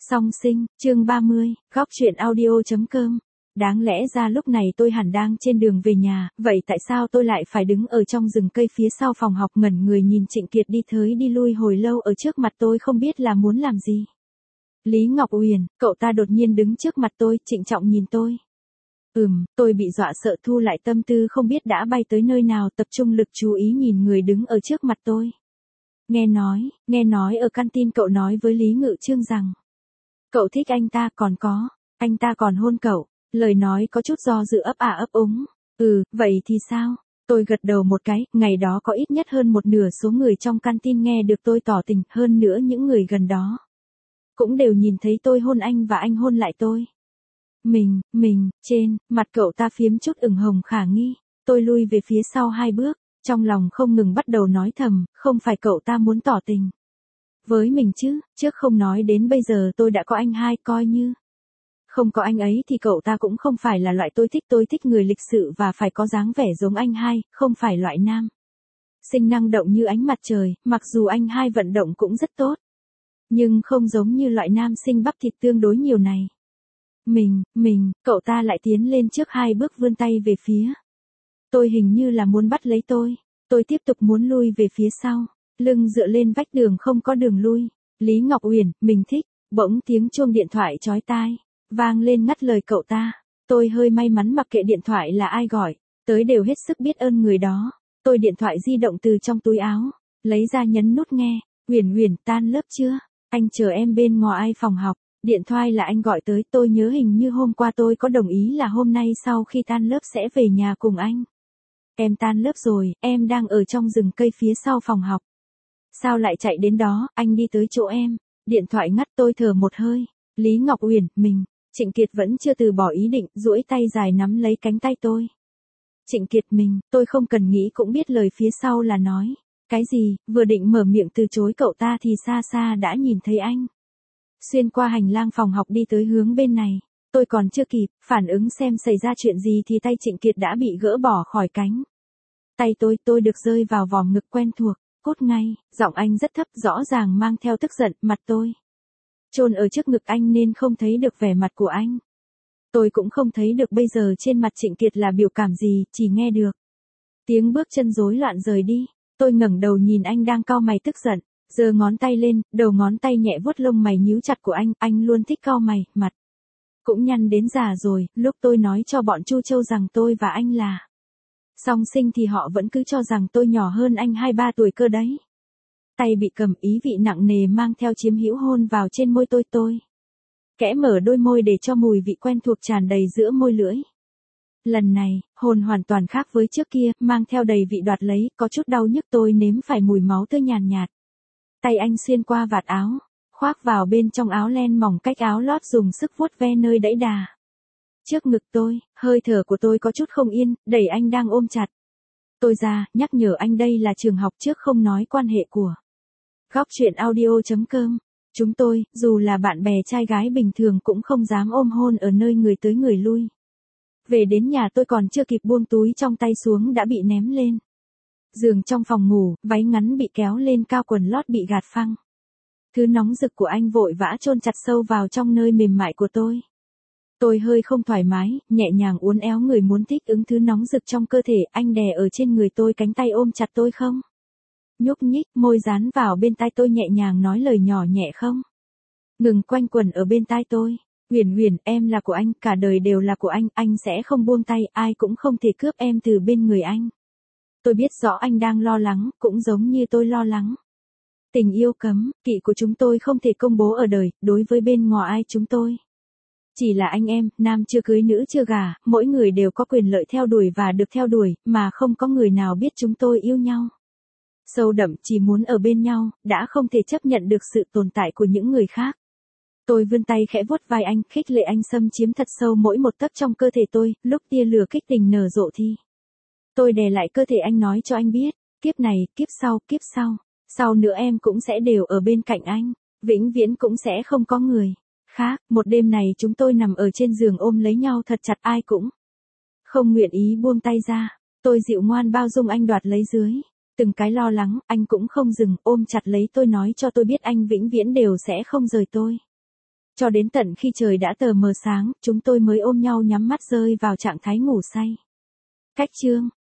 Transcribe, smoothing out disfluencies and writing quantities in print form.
Song sinh, chương 30, góc truyện audio.com. Đáng lẽ ra lúc này tôi hẳn đang trên đường về nhà, vậy tại sao tôi lại phải đứng ở trong rừng cây phía sau phòng học ngẩn người nhìn Trịnh Kiệt đi tới đi lui hồi lâu ở trước mặt tôi không biết là muốn làm gì. Lý Ngọc Uyển, cậu ta đột nhiên đứng trước mặt tôi, trịnh trọng nhìn tôi. Tôi bị dọa sợ thu lại tâm tư không biết đã bay tới nơi nào, tập trung lực chú ý nhìn người đứng ở trước mặt tôi. Nghe nói ở canteen cậu nói với Lý Ngự Trương rằng cậu thích anh ta, còn có, anh ta còn hôn cậu. Lời nói có chút do dự ấp ấp úng. Vậy thì sao? Tôi gật đầu một cái, ngày đó có ít nhất hơn một nửa số người trong canteen nghe được tôi tỏ tình, hơn nữa những người gần đó cũng đều nhìn thấy tôi hôn anh và anh hôn lại tôi. Trên mặt cậu ta phiếm chút ửng hồng khả nghi. Tôi lui về phía sau 2 bước, trong lòng không ngừng bắt đầu nói thầm, không phải cậu ta muốn tỏ tình với mình chứ, trước không nói đến bây giờ tôi đã có anh hai, coi như không có anh ấy thì cậu ta cũng không phải là loại tôi thích người lịch sự và phải có dáng vẻ giống anh hai, không phải loại nam sinh năng động như ánh mặt trời, mặc dù anh hai vận động cũng rất tốt, nhưng không giống như loại nam sinh bắp thịt tương đối nhiều này. Cậu ta lại tiến lên trước 2 bước vươn tay về phía tôi hình như là muốn bắt lấy tôi tiếp tục muốn lui về phía sau, lưng dựa lên vách đường không có đường lui. Lý Ngọc Uyển, mình thích, bỗng tiếng chuông điện thoại chói tai vang lên ngắt lời cậu ta. Tôi hơi may mắn mặc kệ điện thoại là ai gọi tới, đều hết sức biết ơn người đó. Tôi điện thoại di động từ trong túi áo lấy ra nhấn nút nghe. Uyển, tan lớp chưa? Anh chờ em bên ngoài phòng học. Điện thoại là anh gọi tới, tôi nhớ hình như hôm qua tôi có đồng ý là hôm nay sau khi tan lớp sẽ về nhà cùng anh. Em tan lớp rồi, em đang ở trong rừng cây phía sau phòng học. Sao lại chạy đến đó, anh đi tới chỗ em. Điện thoại ngắt, tôi thở một hơi. Lý Ngọc Uyển, Trịnh Kiệt vẫn chưa từ bỏ ý định, duỗi tay dài nắm lấy cánh tay tôi. Trịnh Kiệt, tôi không cần nghĩ cũng biết lời phía sau là nói cái gì, vừa định mở miệng từ chối cậu ta thì xa xa đã nhìn thấy anh xuyên qua hành lang phòng học đi tới hướng bên này. Tôi còn chưa kịp phản ứng xem xảy ra chuyện gì thì tay Trịnh Kiệt đã bị gỡ bỏ khỏi cánh tay tôi được rơi vào vòng ngực quen thuộc, cốt ngay, giọng anh rất thấp rõ ràng mang theo tức giận, mặt tôi chôn ở trước ngực anh nên không thấy được vẻ mặt của anh. Tôi cũng không thấy được bây giờ trên mặt Trịnh Kiệt là biểu cảm gì, chỉ nghe được tiếng bước chân rối loạn rời đi. Tôi ngẩng đầu nhìn anh đang cau mày tức giận, giơ ngón tay lên, đầu ngón tay nhẹ vuốt lông mày nhíu chặt của anh luôn thích cau mày, mặt cũng nhăn đến già rồi. Lúc tôi nói cho bọn Chu Châu rằng tôi và anh là song sinh thì họ vẫn cứ cho rằng tôi nhỏ hơn anh 2-3 tuổi cơ đấy. Tay bị cầm, ý vị nặng nề mang theo chiếm hữu hôn vào trên môi tôi kẽ mở đôi môi để cho mùi vị quen thuộc tràn đầy giữa môi lưỡi. Lần này, hôn hoàn toàn khác với trước kia, mang theo đầy vị đoạt lấy, có chút đau nhức, tôi nếm phải mùi máu tươi nhàn nhạt. Tay anh xuyên qua vạt áo, khoác vào bên trong áo len mỏng cách áo lót, dùng sức vuốt ve nơi đẫy đà trước ngực tôi. Hơi thở của tôi có chút không yên, đẩy anh đang ôm chặt tôi ra, nhắc nhở anh đây là trường học trước không nói quan hệ của góc truyện audio.com. Chúng tôi, dù là bạn bè trai gái bình thường cũng không dám ôm hôn ở nơi người tới người lui. Về đến nhà tôi còn chưa kịp buông túi trong tay xuống đã bị ném lên giường trong phòng ngủ, váy ngắn bị kéo lên cao, quần lót bị gạt phăng. Thứ nóng rực của anh vội vã chôn chặt sâu vào trong nơi mềm mại của tôi. Tôi hơi không thoải mái, nhẹ nhàng uốn éo người muốn thích ứng thứ nóng rực trong cơ thể. Anh đè ở trên người tôi, cánh tay ôm chặt tôi không nhúc nhích, môi dán vào bên tai tôi nhẹ nhàng nói lời nhỏ nhẹ không ngừng quanh quẩn ở bên tai tôi. Uyển, em là của anh, cả đời đều là của anh sẽ không buông tay, ai cũng không thể cướp em từ bên người anh. Tôi biết rõ anh đang lo lắng, cũng giống như tôi lo lắng. Tình yêu cấm kỵ của chúng tôi không thể công bố ở đời, đối với bên ngoài chúng tôi chỉ là anh em, nam chưa cưới nữ chưa gả, mỗi người đều có quyền lợi theo đuổi và được theo đuổi, mà không có người nào biết chúng tôi yêu nhau sâu đậm, chỉ muốn ở bên nhau, đã không thể chấp nhận được sự tồn tại của những người khác. Tôi vươn tay khẽ vuốt vai anh, khích lệ anh xâm chiếm thật sâu mỗi một tấc trong cơ thể tôi. Lúc tia lửa kích tình nở rộ thì tôi đè lại cơ thể anh, nói cho anh biết, kiếp này, kiếp sau nữa em cũng sẽ đều ở bên cạnh anh, vĩnh viễn cũng sẽ không có người khác. Một đêm này chúng tôi nằm ở trên giường ôm lấy nhau thật chặt, ai cũng không nguyện ý buông tay ra. Tôi dịu ngoan bao dung anh đoạt lấy dưới từng cái lo lắng, anh cũng không dừng, ôm chặt lấy tôi nói cho tôi biết anh vĩnh viễn đều sẽ không rời tôi. Cho đến tận khi trời đã tờ mờ sáng, chúng tôi mới ôm nhau nhắm mắt rơi vào trạng thái ngủ say. Cách chương